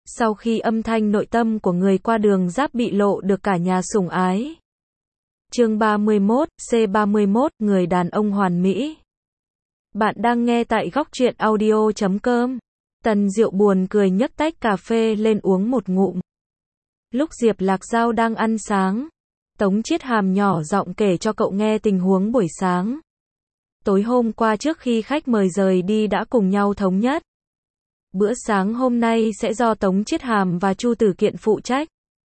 Sau khi âm thanh nội tâm của người qua đường giáp bị lộ được cả nhà sủng ái. Chương 31, C31, người đàn ông hoàn mỹ. Bạn đang nghe tại góc truyện audio.com. Tần Diệu buồn cười nhấc tách cà phê lên uống một ngụm. Lúc Diệp Lạc Giao đang ăn sáng, Tống Chiết Hàm nhỏ giọng kể cho cậu nghe tình huống buổi sáng. Tối hôm qua trước khi khách mời rời đi đã cùng nhau thống nhất. Bữa sáng hôm nay sẽ do Tống Chiết Hàm và Chu Tử Kiện phụ trách.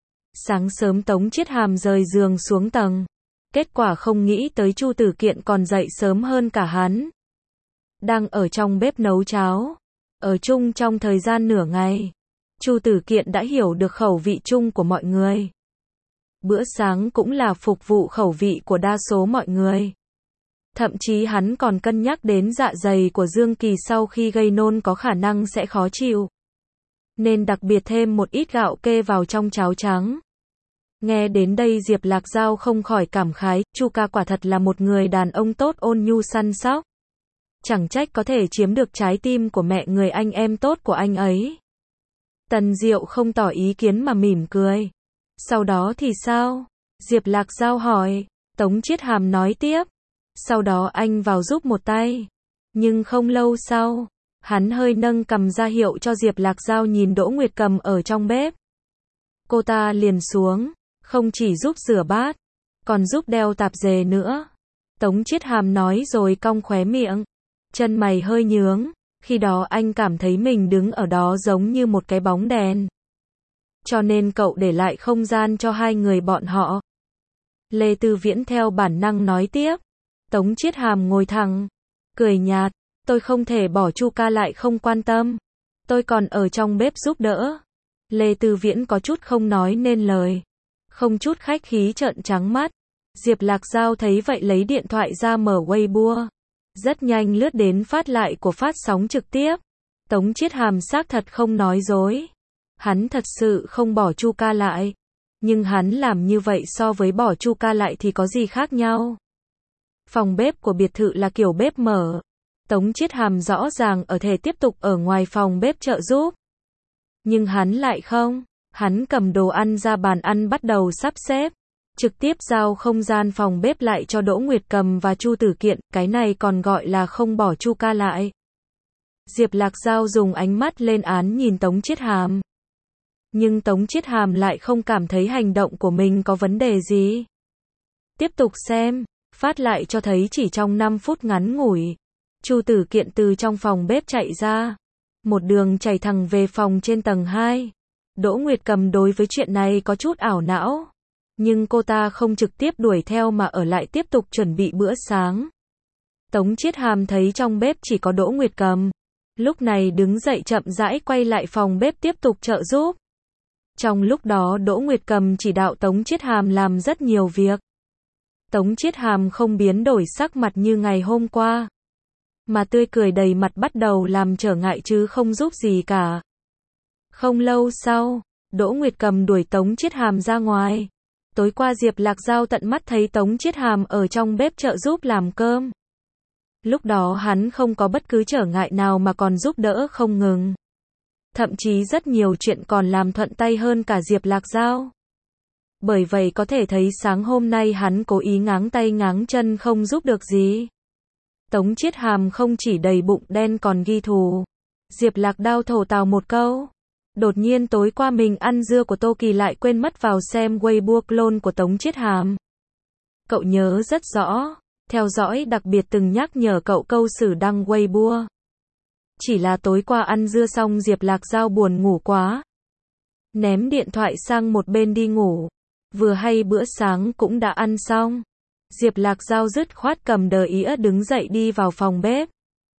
Sáng sớm Tống Chiết Hàm rời giường xuống tầng. Kết quả không nghĩ tới Chu Tử Kiện còn dậy sớm hơn cả hắn. Đang ở trong bếp nấu cháo. Ở chung trong thời gian nửa ngày, Chu Tử Kiện đã hiểu được khẩu vị chung của mọi người. Bữa sáng cũng là phục vụ khẩu vị của đa số mọi người. Thậm chí hắn còn cân nhắc đến dạ dày của Dương Kỳ sau khi gây nôn có khả năng sẽ khó chịu. Nên đặc biệt thêm một ít gạo kê vào trong cháo trắng. Nghe đến đây Diệp Lạc Giao không khỏi cảm khái, Chu ca quả thật là một người đàn ông tốt ôn nhu săn sóc. Chẳng trách có thể chiếm được trái tim của mẹ người anh em tốt của anh ấy. Tần Diệu không tỏ ý kiến mà mỉm cười. Sau đó thì sao? Diệp Lạc Giao hỏi. Tống Chiết Hàm nói tiếp. Sau đó anh vào giúp một tay. Nhưng không lâu sau, hắn hơi nâng cằm ra hiệu cho Diệp Lạc Giao nhìn Đỗ Nguyệt Cầm ở trong bếp. Cô ta liền xuống, không chỉ giúp rửa bát, còn giúp đeo tạp dề nữa. Tống Chiết Hàm nói rồi cong khóe miệng. Chân mày hơi nhướng, khi đó anh cảm thấy mình đứng ở đó giống như một cái bóng đèn. Cho nên cậu để lại không gian cho hai người bọn họ. Lê Tư Viễn theo bản năng nói tiếp. Tống Chiết Hàm ngồi thẳng, cười nhạt, tôi không thể bỏ Chu ca lại không quan tâm. Tôi còn ở trong bếp giúp đỡ. Lê Tư Viễn có chút không nói nên lời. Không chút khách khí trợn trắng mắt. Diệp Lạc Giao thấy vậy lấy điện thoại ra mở Weibo. Rất nhanh lướt đến phát lại của phát sóng trực tiếp. Tống Chiết Hàm xác thật không nói dối. Hắn thật sự không bỏ Chu ca lại. Nhưng hắn làm như vậy so với bỏ Chu ca lại thì có gì khác nhau. Phòng bếp của biệt thự là kiểu bếp mở. Tống Chiết Hàm rõ ràng ở thể tiếp tục ở ngoài phòng bếp trợ giúp. Nhưng hắn lại không. Hắn cầm đồ ăn ra bàn ăn bắt đầu sắp xếp. Trực tiếp giao không gian phòng bếp lại cho Đỗ Nguyệt Cầm và Chu Tử Kiện, cái này còn gọi là không bỏ Chu ca lại. Diệp Lạc Giao dùng ánh mắt lên án nhìn Tống Chiết Hàm. Nhưng Tống Chiết Hàm lại không cảm thấy hành động của mình có vấn đề gì. Tiếp tục xem, phát lại cho thấy chỉ trong 5 phút ngắn ngủi, Chu Tử Kiện từ trong phòng bếp chạy ra, một đường chạy thẳng về phòng trên tầng 2. Đỗ Nguyệt Cầm đối với chuyện này có chút ảo não. Nhưng cô ta không trực tiếp đuổi theo mà ở lại tiếp tục chuẩn bị bữa sáng. Tống Chiết Hàm thấy trong bếp chỉ có Đỗ Nguyệt Cầm. Lúc này đứng dậy chậm rãi quay lại phòng bếp tiếp tục trợ giúp. Trong lúc đó Đỗ Nguyệt Cầm chỉ đạo Tống Chiết Hàm làm rất nhiều việc. Tống Chiết Hàm không biến đổi sắc mặt như ngày hôm qua. Mà tươi cười đầy mặt bắt đầu làm trở ngại chứ không giúp gì cả. Không lâu sau, Đỗ Nguyệt Cầm đuổi Tống Chiết Hàm ra ngoài. Tối qua Diệp Lạc Giao tận mắt thấy Tống Chiết Hàm ở trong bếp trợ giúp làm cơm. Lúc đó hắn không có bất cứ trở ngại nào mà còn giúp đỡ không ngừng. Thậm chí rất nhiều chuyện còn làm thuận tay hơn cả Diệp Lạc Giao. Bởi vậy có thể thấy sáng hôm nay hắn cố ý ngáng tay ngáng chân không giúp được gì. Tống Chiết Hàm không chỉ đầy bụng đen còn ghi thù. Diệp Lạc Đao thổ tào một câu. Đột nhiên tối qua mình ăn dưa của Tô Kỳ lại quên mất vào xem Weibo clone của Tống Chiết Hàm. Cậu nhớ rất rõ, theo dõi đặc biệt từng nhắc nhở cậu câu xử đăng Weibo. Chỉ là tối qua ăn dưa xong Diệp Lạc Giao buồn ngủ quá. Ném điện thoại sang một bên đi ngủ. Vừa hay bữa sáng cũng đã ăn xong. Diệp Lạc Giao dứt khoát cầm đờ ĩa đứng dậy đi vào phòng bếp.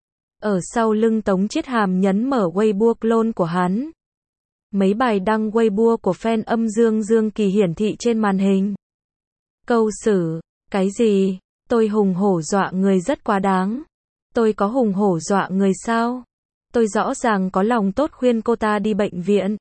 Ở sau lưng Tống Chiết Hàm nhấn mở Weibo clone của hắn. Mấy bài đăng Weibo của fan âm Dương Kỳ hiển thị trên màn hình. Câu xử, cái gì? Tôi hùng hổ dọa người rất quá đáng. Tôi có hùng hổ dọa người sao? Tôi rõ ràng có lòng tốt khuyên cô ta đi bệnh viện.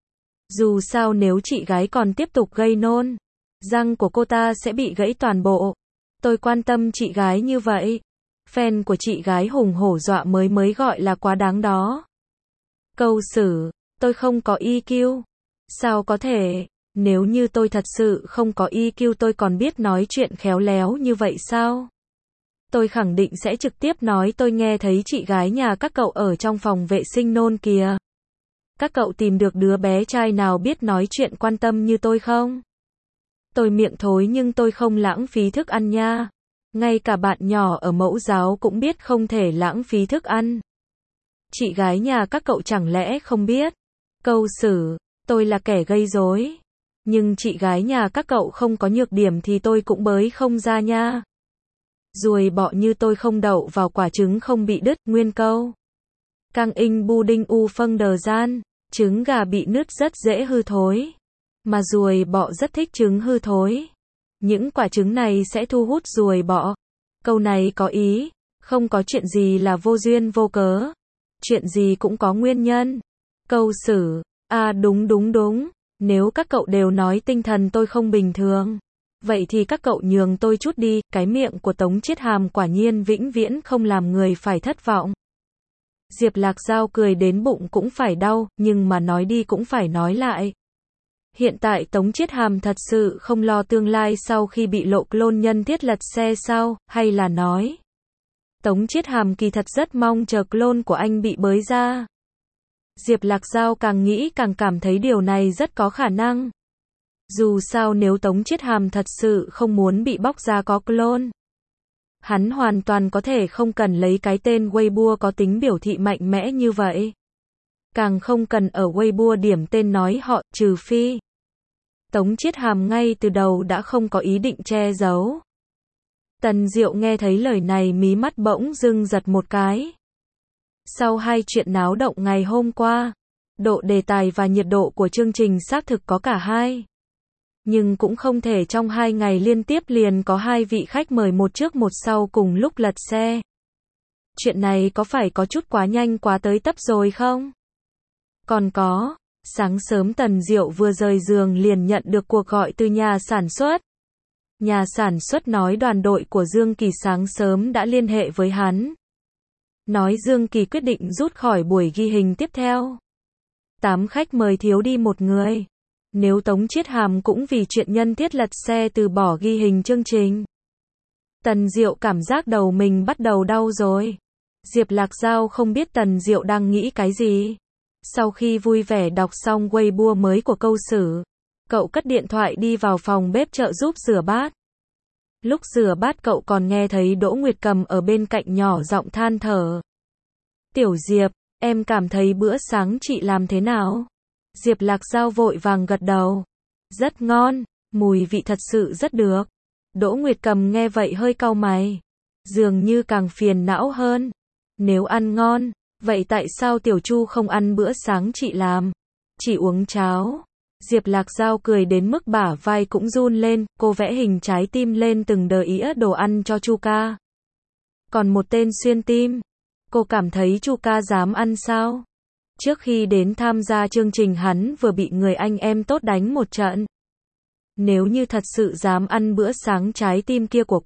Dù sao nếu chị gái còn tiếp tục gây nôn, răng của cô ta sẽ bị gãy toàn bộ. Tôi quan tâm chị gái như vậy. Fan của chị gái hùng hổ dọa mới gọi là quá đáng đó. Câu xử, Tôi không có EQ. Sao có thể? Nếu như tôi thật sự không có EQ tôi còn biết nói chuyện khéo léo như vậy sao? Tôi khẳng định sẽ trực tiếp nói tôi nghe thấy chị gái nhà các cậu ở trong phòng vệ sinh nôn kìa. Các cậu tìm được đứa bé trai nào biết nói chuyện quan tâm như tôi không? Tôi miệng thối nhưng tôi không lãng phí thức ăn nha. Ngay cả bạn nhỏ ở mẫu giáo cũng biết không thể lãng phí thức ăn. Chị gái nhà các cậu chẳng lẽ không biết? Câu xử, tôi là kẻ gây rối. Nhưng chị gái nhà các cậu không có nhược điểm thì tôi cũng bới không ra nha. Ruồi bọ như tôi không đậu vào quả trứng không bị đứt, nguyên câu. Căng in bu đinh u phân đờ gian, trứng gà bị nứt rất dễ hư thối. Mà ruồi bọ rất thích trứng hư thối. Những quả trứng này sẽ thu hút ruồi bọ. Câu này có ý, không có chuyện gì là vô duyên vô cớ. Chuyện gì cũng có nguyên nhân. Câu xử, đúng. Nếu các cậu đều nói tinh thần tôi không bình thường. Vậy thì các cậu nhường tôi chút đi, cái miệng của Tống Chiết Hàm quả nhiên vĩnh viễn không làm người phải thất vọng. Diệp Lạc Giao cười đến bụng cũng phải đau, nhưng mà nói đi cũng phải nói lại. Hiện tại Tống Chiết Hàm thật sự không lo tương lai sau khi bị lộ clone nhân thiết lật xe sao, hay là nói. Tống Chiết Hàm kỳ thật rất mong chờ clone của anh bị bới ra. Diệp Lạc Giao càng nghĩ càng cảm thấy điều này rất có khả năng. Dù sao nếu Tống Chiết Hàm thật sự không muốn bị bóc ra có clone, hắn hoàn toàn có thể không cần lấy cái tên Weibo có tính biểu thị mạnh mẽ như vậy. Càng không cần ở Weibo điểm tên nói họ, trừ phi. Tống Chiết Hàm ngay từ đầu đã không có ý định che giấu. Tần Diệu nghe thấy lời này mí mắt bỗng dưng giật một cái. Sau hai chuyện náo động ngày hôm qua, độ đề tài và nhiệt độ của chương trình xác thực có cả hai. Nhưng cũng không thể trong 2 ngày liên tiếp liền có 2 vị khách mời một trước một sau cùng lúc lật xe. Chuyện này có phải có chút quá nhanh quá tới tấp rồi không? Còn có, sáng sớm Tần Diệu vừa rời giường liền nhận được cuộc gọi từ nhà sản xuất. Nhà sản xuất nói đoàn đội của Dương Kỳ sáng sớm đã liên hệ với hắn. Nói Dương Kỳ quyết định rút khỏi buổi ghi hình tiếp theo. 8 khách mời thiếu đi một người. Nếu Tống Chiết Hàm cũng vì chuyện nhân thiết lật xe từ bỏ ghi hình chương trình. Tần Diệu cảm giác đầu mình bắt đầu đau rồi. Diệp Lạc Giao không biết Tần Diệu đang nghĩ cái gì. Sau khi vui vẻ đọc xong Weibo mới của câu xử, cậu cất điện thoại đi vào phòng bếp trợ giúp rửa bát. Lúc rửa bát cậu còn nghe thấy Đỗ Nguyệt Cầm ở bên cạnh nhỏ giọng than thở. Tiểu Diệp, em cảm thấy bữa sáng chị làm thế nào? Diệp Lạc Giao vội vàng gật đầu. Rất ngon, mùi vị thật sự rất được. Đỗ Nguyệt Cầm nghe vậy hơi cau mày. Dường như càng phiền não hơn. Nếu ăn ngon, vậy tại sao Tiểu Chu không ăn bữa sáng chị làm? Chỉ uống cháo. Diệp Lạc Giao cười đến mức bả vai cũng run lên, cô vẽ hình trái tim lên từng đĩa đồ ăn cho Chu ca. Còn một tên xuyên tim. Cô cảm thấy Chu ca dám ăn sao? Trước khi đến tham gia chương trình hắn vừa bị người anh em tốt đánh một trận. Nếu như thật sự dám ăn bữa sáng trái tim kia của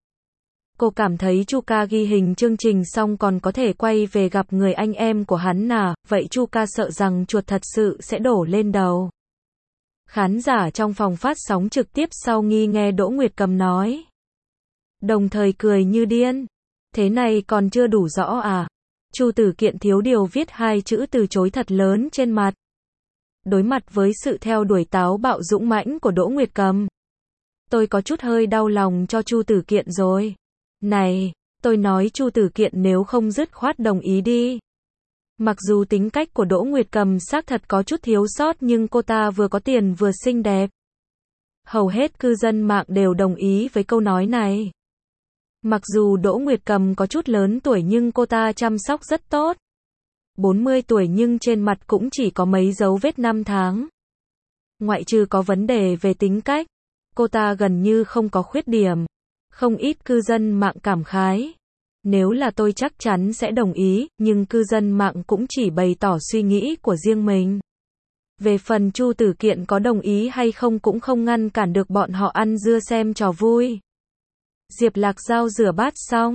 cô cảm thấy Chu ca ghi hình chương trình xong còn có thể quay về gặp người anh em của hắn à, vậy Chu ca sợ rằng chuột thật sự sẽ đổ lên đầu. Khán giả trong phòng phát sóng trực tiếp sau nghi nghe Đỗ Nguyệt Cầm nói. Đồng thời cười như điên. Thế này còn chưa đủ rõ à? Chu Tử Kiện thiếu điều viết 2 chữ từ chối thật lớn trên mặt. Đối mặt với sự theo đuổi táo bạo dũng mãnh của Đỗ Nguyệt Cầm, tôi có chút hơi đau lòng cho Chu Tử Kiện rồi. Này, tôi nói Chu Tử Kiện nếu không dứt khoát đồng ý đi. Mặc dù tính cách của Đỗ Nguyệt Cầm xác thật có chút thiếu sót nhưng cô ta vừa có tiền vừa xinh đẹp. Hầu hết cư dân mạng đều đồng ý với câu nói này. Mặc dù Đỗ Nguyệt Cầm có chút lớn tuổi nhưng cô ta chăm sóc rất tốt. 40 tuổi nhưng trên mặt cũng chỉ có mấy dấu vết năm tháng. Ngoại trừ có vấn đề về tính cách, cô ta gần như không có khuyết điểm. Không ít cư dân mạng cảm khái. Nếu là tôi chắc chắn sẽ đồng ý, nhưng cư dân mạng cũng chỉ bày tỏ suy nghĩ của riêng mình. Về phần Chu Tử Kiện có đồng ý hay không cũng không ngăn cản được bọn họ ăn dưa xem trò vui. Diệp Lạc Giao rửa bát xong,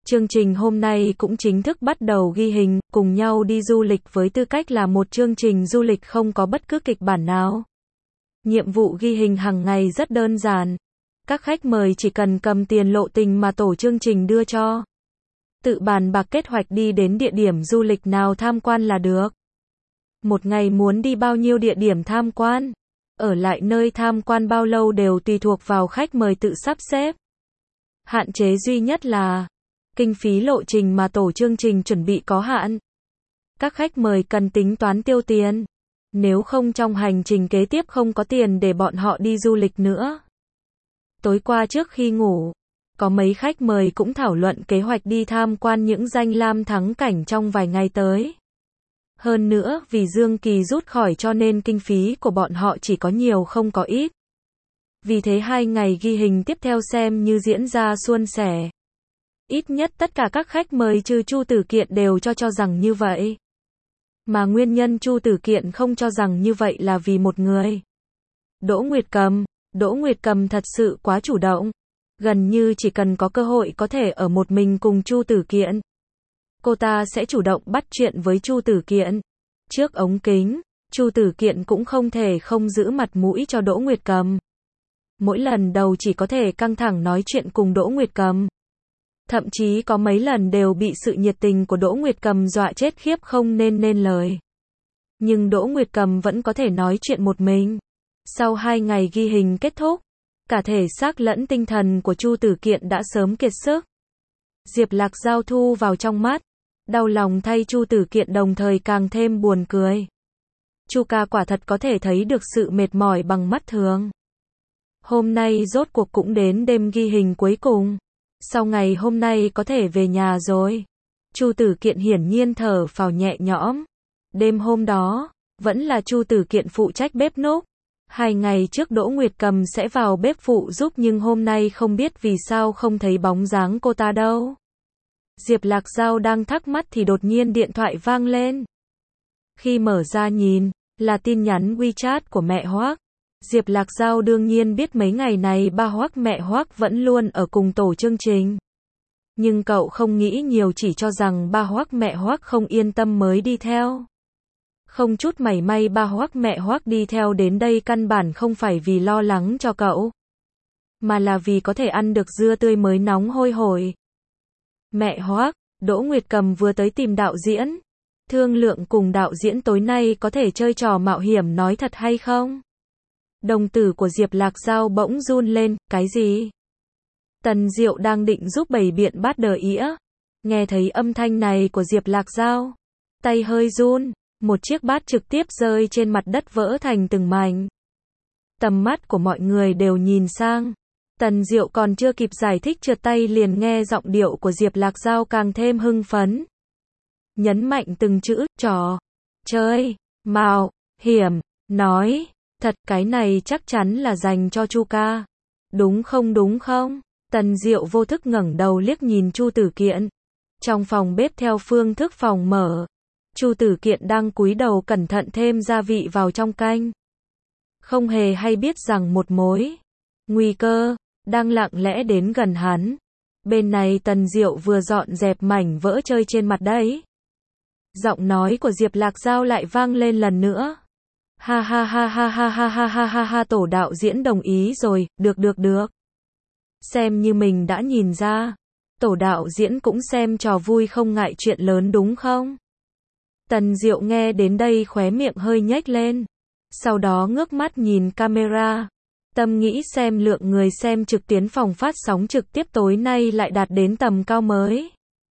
Chương trình hôm nay cũng chính thức bắt đầu ghi hình, cùng nhau đi du lịch với tư cách là một chương trình du lịch không có bất cứ kịch bản nào. Nhiệm vụ ghi hình hàng ngày rất đơn giản. Các khách mời chỉ cần cầm tiền lộ trình mà tổ chương trình đưa cho. Tự bàn bạc kế hoạch đi đến địa điểm du lịch nào tham quan là được. Một ngày muốn đi bao nhiêu địa điểm tham quan, ở lại nơi tham quan bao lâu đều tùy thuộc vào khách mời tự sắp xếp. Hạn chế duy nhất là kinh phí lộ trình mà tổ chương trình chuẩn bị có hạn. Các khách mời cần tính toán tiêu tiền, nếu không trong hành trình kế tiếp không có tiền để bọn họ đi du lịch nữa. Tối qua trước khi ngủ, có mấy khách mời cũng thảo luận kế hoạch đi tham quan những danh lam thắng cảnh trong vài ngày tới. Hơn nữa, vì Dương Kỳ rút khỏi cho nên kinh phí của bọn họ chỉ có nhiều không có ít. Vì thế 2 ngày ghi hình tiếp theo xem như diễn ra suôn sẻ. Ít nhất tất cả các khách mời trừ Chu Tử Kiện đều cho rằng như vậy. Mà nguyên nhân Chu Tử Kiện không cho rằng như vậy là vì một người. Đỗ Nguyệt Cầm. Đỗ Nguyệt Cầm thật sự quá chủ động. Gần như chỉ cần có cơ hội có thể ở một mình cùng Chu Tử Kiện, cô ta sẽ chủ động bắt chuyện với Chu Tử Kiện. Trước ống kính, Chu Tử Kiện cũng không thể không giữ mặt mũi cho Đỗ Nguyệt Cầm. Mỗi lần đầu chỉ có thể căng thẳng nói chuyện cùng Đỗ Nguyệt Cầm. Thậm chí có mấy lần đều bị sự nhiệt tình của Đỗ Nguyệt Cầm dọa chết khiếp không nên lời. Nhưng Đỗ Nguyệt Cầm vẫn có thể nói chuyện một mình. Sau 2 ngày ghi hình kết thúc, cả thể xác lẫn tinh thần của Chu Tử Kiện đã sớm kiệt sức. Diệp Lạc Giao thu vào trong mắt, đau lòng thay Chu Tử Kiện đồng thời càng thêm buồn cười. Chu ca quả thật có thể thấy được sự mệt mỏi bằng mắt thường. Hôm nay rốt cuộc cũng đến đêm ghi hình cuối cùng. Sau ngày hôm nay có thể về nhà rồi. Chu Tử Kiện hiển nhiên thở phào nhẹ nhõm. Đêm hôm đó, vẫn là Chu Tử Kiện phụ trách bếp núc. 2 ngày trước Đỗ Nguyệt Cầm sẽ vào bếp phụ giúp nhưng hôm nay không biết vì sao không thấy bóng dáng cô ta đâu. Diệp Lạc Giao đang thắc mắc thì đột nhiên điện thoại vang lên. Khi mở ra nhìn, là tin nhắn WeChat của mẹ Hoác. Diệp Lạc Giao đương nhiên biết mấy ngày này ba Hoác mẹ Hoác vẫn luôn ở cùng tổ chương trình. Nhưng cậu không nghĩ nhiều, chỉ cho rằng ba Hoác mẹ Hoác không yên tâm mới đi theo. Không chút mảy may ba Hoác mẹ Hoác đi theo đến đây căn bản không phải vì lo lắng cho cậu, mà là vì có thể ăn được dưa tươi mới nóng hôi hổi. Mẹ Hoác, Đỗ Nguyệt Cầm vừa tới tìm đạo diễn. Thương lượng cùng đạo diễn tối nay có thể chơi trò mạo hiểm nói thật hay không? Đồng tử của Diệp Lạc Giao bỗng run lên, cái gì? Tần Diệu đang định giúp bày biện bát đờ ĩa. Nghe thấy âm thanh này của Diệp Lạc Giao, tay hơi run, một chiếc bát trực tiếp rơi trên mặt đất vỡ thành từng mảnh. Tầm mắt của mọi người đều nhìn sang. Tần Diệu còn chưa kịp giải thích trượt tay liền nghe giọng điệu của Diệp Lạc Giao càng thêm hưng phấn. Nhấn mạnh từng chữ, trò, chơi, mạo, hiểm, nói, thật cái này chắc chắn là dành cho Chu ca. Đúng không? Tần Diệu vô thức ngẩng đầu liếc nhìn Chu Tử Kiện. Trong phòng bếp theo phương thức phòng mở, Chu Tử Kiện đang cúi đầu cẩn thận thêm gia vị vào trong canh. Không hề hay biết rằng một mối nguy cơ đang lặng lẽ đến gần hắn. Bên này Tần Diệu vừa dọn dẹp mảnh vỡ chơi trên mặt đấy. Giọng nói của Diệp Lạc Giao lại vang lên lần nữa. Ha ha ha ha ha ha ha ha ha ha, tổ đạo diễn đồng ý rồi, được. Xem như mình đã nhìn ra, tổ đạo diễn cũng xem trò vui không ngại chuyện lớn đúng không? Tần Diệu nghe đến đây khóe miệng hơi nhếch lên. Sau đó ngước mắt nhìn camera. Tâm nghĩ xem lượng người xem trực tuyến phòng phát sóng trực tiếp tối nay lại đạt đến tầm cao mới.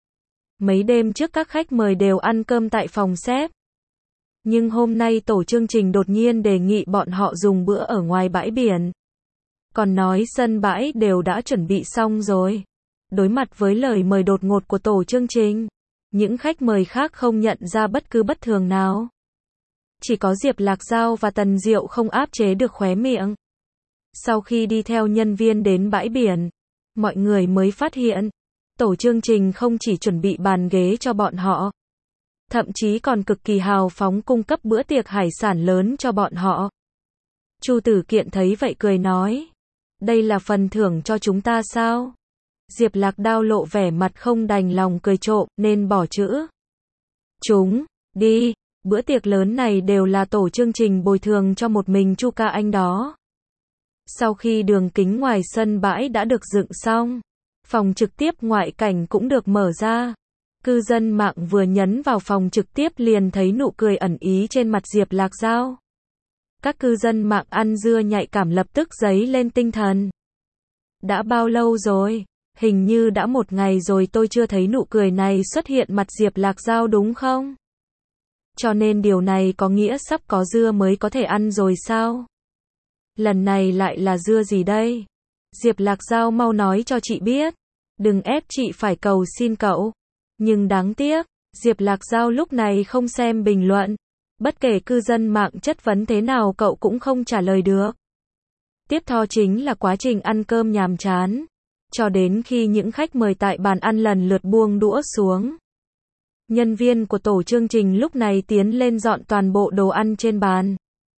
Mấy đêm trước các khách mời đều ăn cơm tại phòng xếp. Nhưng hôm nay tổ chương trình đột nhiên đề nghị bọn họ dùng bữa ở ngoài bãi biển. Còn nói sân bãi đều đã chuẩn bị xong rồi. Đối mặt với lời mời đột ngột của tổ chương trình, những khách mời khác không nhận ra bất cứ bất thường nào. Chỉ có Diệp Lạc Giao và Tần Diệu không áp chế được khóe miệng. Sau khi đi theo nhân viên đến bãi biển, mọi người mới phát hiện, tổ chương trình không chỉ chuẩn bị bàn ghế cho bọn họ, thậm chí còn cực kỳ hào phóng cung cấp bữa tiệc hải sản lớn cho bọn họ. Chu Tử Kiện thấy vậy cười nói, đây là phần thưởng cho chúng ta sao? Diệp Lạc Đao lộ vẻ mặt không đành lòng cười trộm, nên bỏ chữ. Chúng, đi, bữa tiệc lớn này đều là tổ chương trình bồi thường cho một mình Chu Ca Anh đó. Sau khi đường kính ngoài sân bãi đã được dựng xong, phòng trực tiếp ngoại cảnh cũng được mở ra. Cư dân mạng vừa nhấn vào phòng trực tiếp liền thấy nụ cười ẩn ý trên mặt Diệp Lạc Dao. Các cư dân mạng ăn dưa nhạy cảm lập tức dấy lên tinh thần. Đã bao lâu rồi? Hình như đã một ngày rồi tôi chưa thấy nụ cười này xuất hiện mặt Diệp Lạc Dao đúng không? Cho nên điều này có nghĩa sắp có dưa mới có thể ăn rồi sao? Lần này lại là dưa gì đây? Diệp Lạc Dao mau nói cho chị biết. Đừng ép chị phải cầu xin cậu. Nhưng đáng tiếc, Diệp Lạc Dao lúc này không xem bình luận. Bất kể cư dân mạng chất vấn thế nào cậu cũng không trả lời được. Tiếp theo chính là quá trình ăn cơm nhàm chán. Cho đến khi những khách mời tại bàn ăn lần lượt buông đũa xuống. Nhân viên của tổ chương trình lúc này tiến lên dọn toàn bộ đồ ăn trên bàn.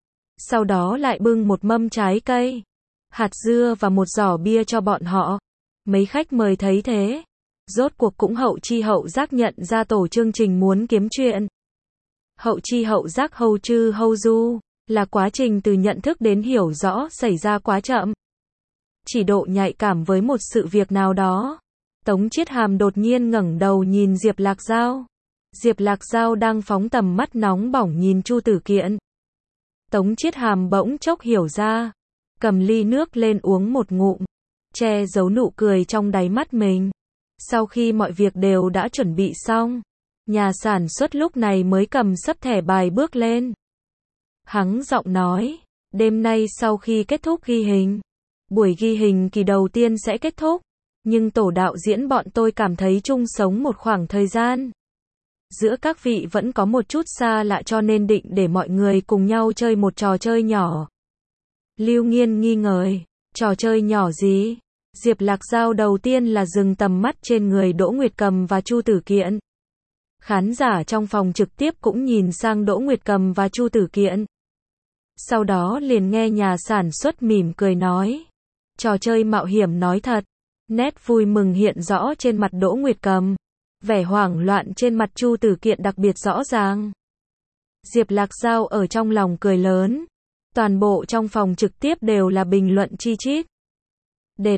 Sau đó lại bưng một mâm trái cây, hạt dưa và một giỏ bia cho bọn họ. Mấy khách mời thấy thế, rốt cuộc cũng hậu chi hậu giác nhận ra tổ chương trình muốn kiếm chuyện. Hậu chi hậu giác hầu chư hầu du, là quá trình từ nhận thức đến hiểu rõ xảy ra quá chậm. Chỉ độ nhạy cảm với một sự việc nào đó. Tống Chiết Hàm đột nhiên ngẩng đầu nhìn Diệp Lạc Dao. Diệp Lạc Dao đang phóng tầm mắt nóng bỏng nhìn Chu Tử Kiện. Tống Chiết Hàm bỗng chốc hiểu ra, cầm ly nước lên uống một ngụm, che giấu nụ cười trong đáy mắt mình. Sau khi mọi việc đều đã chuẩn bị xong, nhà sản xuất lúc này mới cầm sấp thẻ bài bước lên. Hắng giọng nói, đêm nay sau khi kết thúc ghi hình, buổi ghi hình kỳ đầu tiên sẽ kết thúc, nhưng tổ đạo diễn bọn tôi cảm thấy chung sống một khoảng thời gian. Giữa các vị vẫn có một chút xa lạ cho nên định để mọi người cùng nhau chơi một trò chơi nhỏ. Lưu Nghiên nghi ngờ, trò chơi nhỏ gì? Diệp Lạc Dao đầu tiên là dừng tầm mắt trên người Đỗ Nguyệt Cầm và Chu Tử Kiện. Khán giả trong phòng trực tiếp cũng nhìn sang Đỗ Nguyệt Cầm và Chu Tử Kiện. Sau đó liền nghe nhà sản xuất mỉm cười nói. Trò chơi mạo hiểm nói thật. Nét vui mừng hiện rõ trên mặt Đỗ Nguyệt Cầm. Vẻ hoảng loạn trên mặt Chu Tử Kiện đặc biệt rõ ràng. Diệp Lạc Dao ở trong lòng cười lớn. Toàn bộ trong phòng trực tiếp đều là bình luận chi chít. Đệt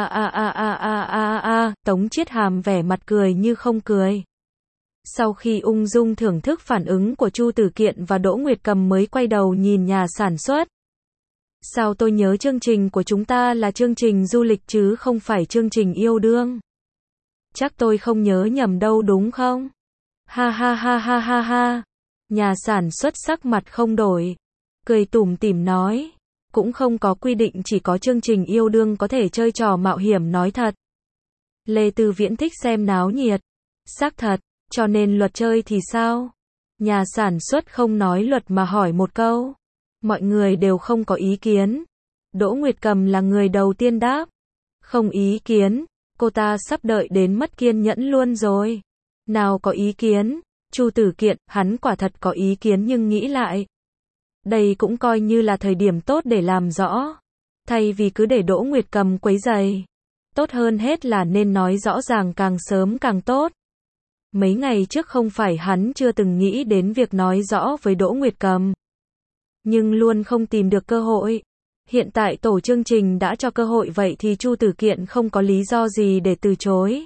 Tống Chiết Hàm vẻ mặt cười như không cười. Sau khi ung dung thưởng thức phản ứng của Chu Tử Kiện và Đỗ Nguyệt Cầm mới quay đầu nhìn nhà sản xuất. Sao tôi nhớ chương trình của chúng ta là chương trình du lịch chứ không phải chương trình yêu đương. Chắc tôi không nhớ nhầm đâu đúng không? Ha ha ha ha ha ha. Nhà sản xuất sắc mặt không đổi. Cười tủm tỉm nói. Cũng không có quy định chỉ có chương trình yêu đương có thể chơi trò mạo hiểm nói thật. Lê Tư Viễn thích xem náo nhiệt. Xác thật, cho nên luật chơi thì sao? Nhà sản xuất không nói luật mà hỏi một câu. Mọi người đều không có ý kiến. Đỗ Nguyệt Cầm là người đầu tiên đáp. Không ý kiến, cô ta sắp đợi đến mất kiên nhẫn luôn rồi. Nào có ý kiến, Chu Tử Kiện, hắn quả thật có ý kiến nhưng nghĩ lại. Đây cũng coi như là thời điểm tốt để làm rõ. Thay vì cứ để Đỗ Nguyệt Cầm quấy rầy. Tốt hơn hết là nên nói rõ ràng càng sớm càng tốt. Mấy ngày trước không phải hắn chưa từng nghĩ đến việc nói rõ với Đỗ Nguyệt Cầm. Nhưng luôn không tìm được cơ hội. Hiện tại tổ chương trình đã cho cơ hội vậy thì Chu Tử Kiện không có lý do gì để từ chối.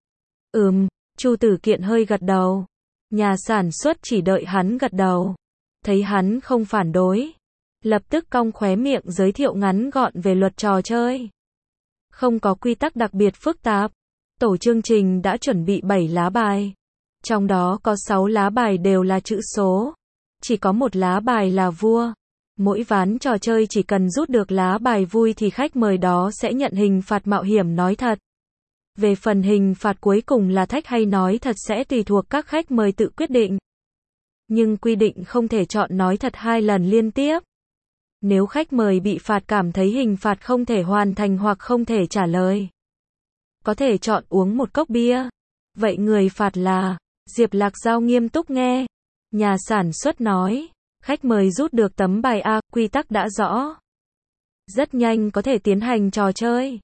Chu Tử Kiện hơi gật đầu. Nhà sản xuất chỉ đợi hắn gật đầu. Thấy hắn không phản đối. Lập tức cong khóe miệng giới thiệu ngắn gọn về luật trò chơi. Không có quy tắc đặc biệt phức tạp. Tổ chương trình đã chuẩn bị 7 lá bài. Trong đó có 6 lá bài đều là chữ số. Chỉ có một lá bài là vua. Mỗi ván trò chơi chỉ cần rút được lá bài vui thì khách mời đó sẽ nhận hình phạt mạo hiểm nói thật. Về phần hình phạt cuối cùng là thách hay nói thật sẽ tùy thuộc các khách mời tự quyết định. Nhưng quy định không thể chọn nói thật 2 lần liên tiếp. Nếu khách mời bị phạt cảm thấy hình phạt không thể hoàn thành hoặc không thể trả lời, có thể chọn uống một cốc bia. Vậy người phạt là... Diệp Lạc Dao nghiêm túc nghe. Nhà sản xuất nói. Khách mời rút được tấm bài A, quy tắc đã rõ. Rất nhanh có thể tiến hành trò chơi.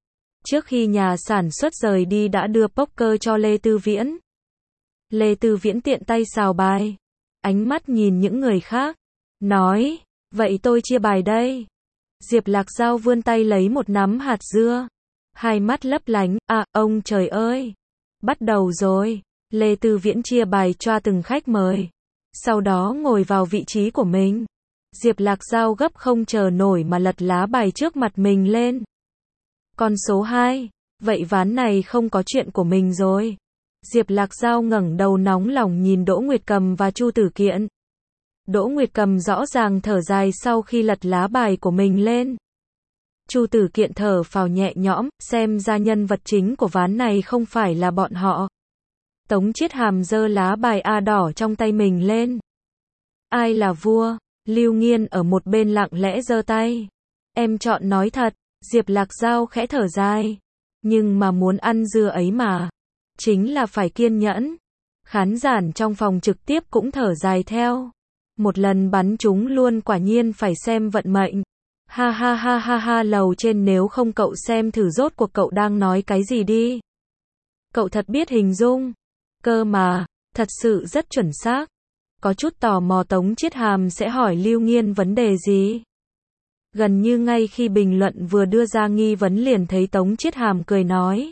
Trước khi nhà sản xuất rời đi đã đưa poker cho Lê Tư Viễn. Lê Tư Viễn tiện tay xào bài. Ánh mắt nhìn những người khác. Nói, vậy tôi chia bài đây. Diệp Lạc Giao vươn tay lấy một nắm hạt dưa. Hai mắt lấp lánh, ông trời ơi. Bắt đầu rồi. Lê Tư Viễn chia bài cho từng khách mời. Sau đó ngồi vào vị trí của mình. Diệp Lạc Giao gấp không chờ nổi mà lật lá bài trước mặt mình lên. Con số 2. Vậy ván này không có chuyện của mình rồi. Diệp Lạc Giao ngẩng đầu nóng lòng nhìn Đỗ Nguyệt Cầm và Chu Tử Kiện. Đỗ Nguyệt Cầm rõ ràng thở dài sau khi lật lá bài của mình lên. Chu Tử Kiện thở phào nhẹ nhõm, xem ra nhân vật chính của ván này không phải là bọn họ. Tống Chiết Hàm giơ lá bài A đỏ trong tay mình lên. Ai là vua? Lưu Nghiên ở một bên lặng lẽ giơ tay. Em chọn nói thật. Diệp Lạc Giao khẽ thở dài. Nhưng mà muốn ăn dưa ấy mà. Chính là phải kiên nhẫn. Khán giả trong phòng trực tiếp cũng thở dài theo. Một lần bắn trúng luôn, quả nhiên phải xem vận mệnh. Ha ha ha ha ha, lầu trên, nếu không cậu xem thử rốt cuộc cậu đang nói cái gì đi. Cậu thật biết hình dung. Cơ mà, thật sự rất chuẩn xác. Có chút tò mò Tống Chiết Hàm sẽ hỏi Lưu Nghiên vấn đề gì. Gần như ngay khi bình luận vừa đưa ra nghi vấn liền thấy Tống Chiết Hàm cười nói.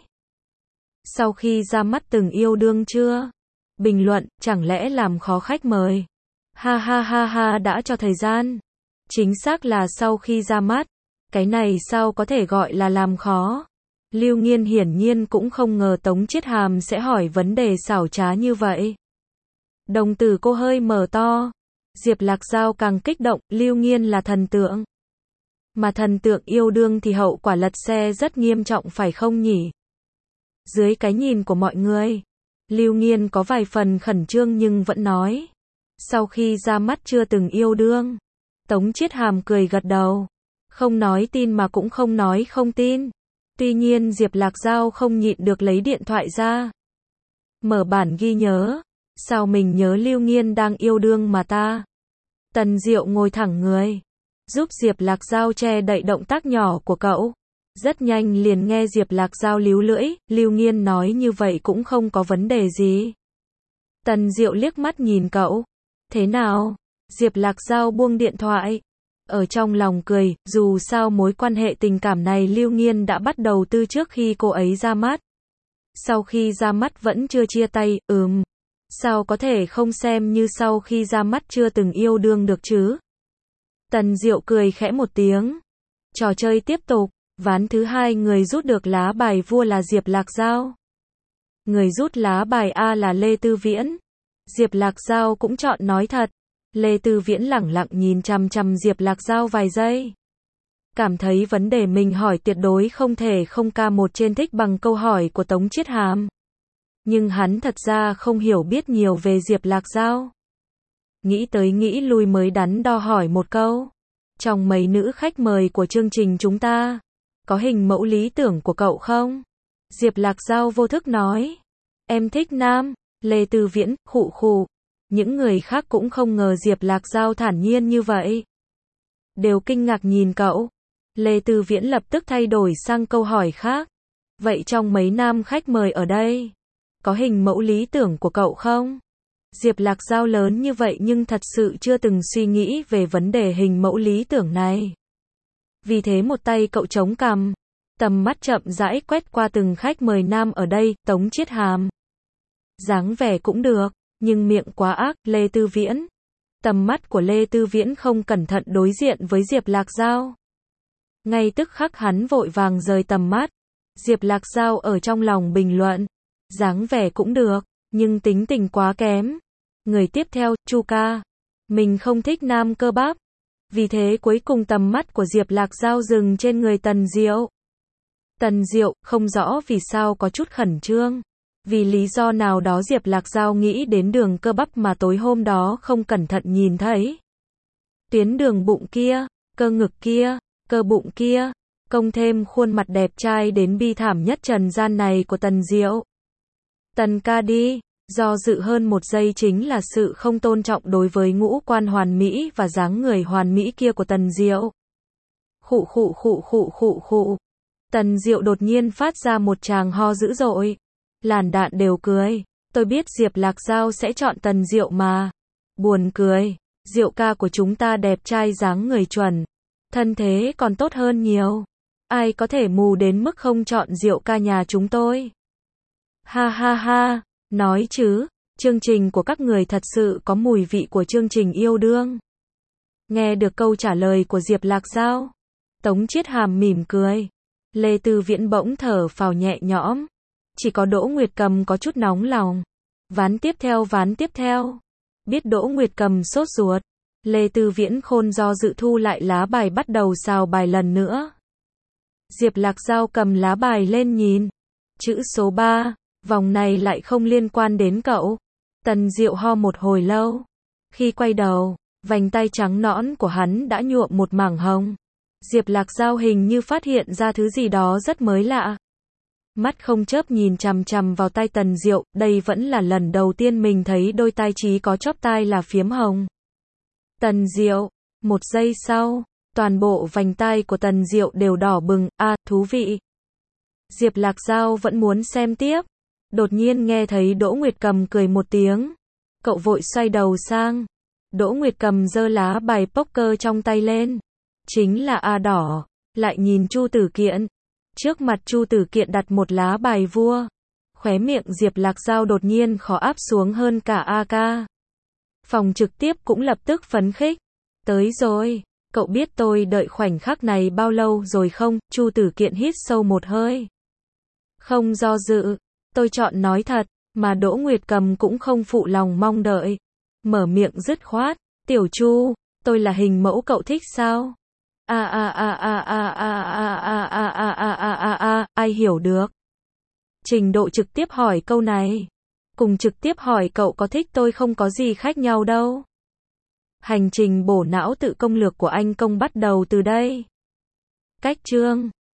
Sau khi ra mắt từng yêu đương chưa? Bình luận, chẳng lẽ làm khó khách mời? Ha ha ha ha, đã cho thời gian. Chính xác là sau khi ra mắt. Cái này sao có thể gọi là làm khó? Lưu Nghiên hiển nhiên cũng không ngờ Tống Chiết Hàm sẽ hỏi vấn đề xảo trá như vậy. Đồng tử cô hơi mở to. Diệp Lạc Giao càng kích động, Lưu Nghiên là thần tượng. Mà thần tượng yêu đương thì hậu quả lật xe rất nghiêm trọng phải không nhỉ? Dưới cái nhìn của mọi người, Lưu Nghiên có vài phần khẩn trương nhưng vẫn nói. Sau khi ra mắt chưa từng yêu đương. Tống Chiết Hàm cười gật đầu. Không nói tin mà cũng không nói không tin. Tuy nhiên Diệp Lạc Giao không nhịn được lấy điện thoại ra. Mở bản ghi nhớ. Sao mình nhớ Lưu Nghiên đang yêu đương mà ta? Tần Diệu ngồi thẳng người. Giúp Diệp Lạc Giao che đậy động tác nhỏ của cậu. Rất nhanh liền nghe Diệp Lạc Giao líu lưỡi, Lưu Nghiên nói như vậy cũng không có vấn đề gì. Tần Diệu liếc mắt nhìn cậu. Thế nào? Diệp Lạc Giao buông điện thoại. Ở trong lòng cười, dù sao mối quan hệ tình cảm này Lưu Nghiên đã bắt đầu từ trước khi cô ấy ra mắt. Sau khi ra mắt vẫn chưa chia tay, sao có thể không xem như sau khi ra mắt chưa từng yêu đương được chứ? Tần Diệu cười khẽ một tiếng. Trò chơi tiếp tục. Ván thứ 2 người rút được lá bài vua là Diệp Lạc Giao. Người rút lá bài A là Lê Tư Viễn. Diệp Lạc Giao cũng chọn nói thật. Lê Tư Viễn lẳng lặng nhìn chằm chằm Diệp Lạc Giao vài giây. Cảm thấy vấn đề mình hỏi tuyệt đối không thể không ca một trên thích bằng câu hỏi của Tống Chiết Hàm. Nhưng hắn thật ra không hiểu biết nhiều về Diệp Lạc Giao. Nghĩ tới nghĩ lui mới đắn đo hỏi một câu. Trong mấy nữ khách mời của chương trình chúng ta, có hình mẫu lý tưởng của cậu không? Diệp Lạc Giao vô thức nói. Em thích nam. Lê Tư Viễn, khụ khụ. Những người khác cũng không ngờ Diệp Lạc Giao thản nhiên như vậy. Đều kinh ngạc nhìn cậu. Lê Tư Viễn lập tức thay đổi sang câu hỏi khác. Vậy trong mấy nam khách mời ở đây, có hình mẫu lý tưởng của cậu không? Diệp Lạc Giao lớn như vậy nhưng thật sự chưa từng suy nghĩ về vấn đề hình mẫu lý tưởng này. Vì thế một tay cậu chống cằm, tầm mắt chậm rãi quét qua từng khách mời nam ở đây. Tống Chiết Hàm, dáng vẻ cũng được, nhưng miệng quá ác. Lê Tư Viễn, tầm mắt của Lê Tư Viễn không cẩn thận đối diện với Diệp Lạc Giao. Ngay tức khắc hắn vội vàng rời tầm mắt. Diệp Lạc Giao ở trong lòng bình luận, dáng vẻ cũng được, nhưng tính tình quá kém. Người tiếp theo, Chu ca, mình không thích nam cơ bắp. Vì thế cuối cùng tầm mắt của Diệp Lạc Giao dừng trên người Tần Diệu. Tần Diệu, không rõ vì sao có chút khẩn trương. Vì lý do nào đó Diệp Lạc Giao nghĩ đến đường cơ bắp mà tối hôm đó không cẩn thận nhìn thấy. Tuyến đường bụng kia, cơ ngực kia, cơ bụng kia, cộng thêm khuôn mặt đẹp trai đến bi thảm nhất trần gian này của Tần Diệu. Tần ca đi. Do dự hơn một giây chính là sự không tôn trọng đối với ngũ quan hoàn mỹ và dáng người hoàn mỹ kia của Tần Diệu. Khụ khụ khụ khụ khụ khụ. Tần Diệu đột nhiên phát ra một tràng ho dữ dội. Làn đạn đều cười. Tôi biết Diệp Lạc Giao sẽ chọn Tần Diệu mà. Buồn cười. Diệu ca của chúng ta đẹp trai dáng người chuẩn. Thân thế còn tốt hơn nhiều. Ai có thể mù đến mức không chọn Diệu ca nhà chúng tôi. Ha ha ha. Nói chứ. Chương trình của các người thật sự có mùi vị của chương trình yêu đương. Nghe được câu trả lời của Diệp Lạc Giao, Tống Chiết Hàm mỉm cười. Lê Tư Viễn bỗng thở phào nhẹ nhõm. Chỉ có Đỗ Nguyệt Cầm có chút nóng lòng. Ván tiếp theo. Biết Đỗ Nguyệt Cầm sốt ruột, Lê Tư Viễn khôn do dự thu lại lá bài bắt đầu xào bài lần nữa. Diệp Lạc Giao cầm lá bài lên nhìn. Chữ số 3, vòng này lại không liên quan đến cậu. Tần Diệu ho một hồi lâu. Khi quay đầu, vành tay trắng nõn của hắn đã nhuộm một mảng hồng. Diệp Lạc Giao hình như phát hiện ra thứ gì đó rất mới lạ. Mắt không chớp nhìn chằm chằm vào tay Tần Diệu, đây vẫn là lần đầu tiên mình thấy đôi tai chí có chóp tai là phiếm hồng. Tần Diệu, một giây sau, toàn bộ vành tai của Tần Diệu đều đỏ bừng, thú vị. Diệp Lạc Giao vẫn muốn xem tiếp. Đột nhiên nghe thấy Đỗ Nguyệt Cầm cười một tiếng. Cậu vội xoay đầu sang. Đỗ Nguyệt Cầm giơ lá bài poker trong tay lên. Chính là A đỏ. Lại nhìn Chu Tử Kiện. Trước mặt Chu Tử Kiện đặt một lá bài vua. Khóe miệng Diệp Lạc Giao đột nhiên khó áp xuống hơn cả A ca. Phòng trực tiếp cũng lập tức phấn khích. Tới rồi. Cậu biết tôi đợi khoảnh khắc này bao lâu rồi không? Chu Tử Kiện hít sâu một hơi. Không do dự. Tôi chọn nói thật, mà Đỗ Nguyệt Cầm cũng không phụ lòng mong đợi. Mở miệng dứt khoát. Tiểu Chu, tôi là hình mẫu cậu thích sao? Ai hiểu được? Trình Độ trực tiếp hỏi câu này. Cùng trực tiếp hỏi cậu có thích tôi không có gì khác nhau đâu. Hành trình bổ não tự công lược của anh công bắt đầu từ đây. Cách chương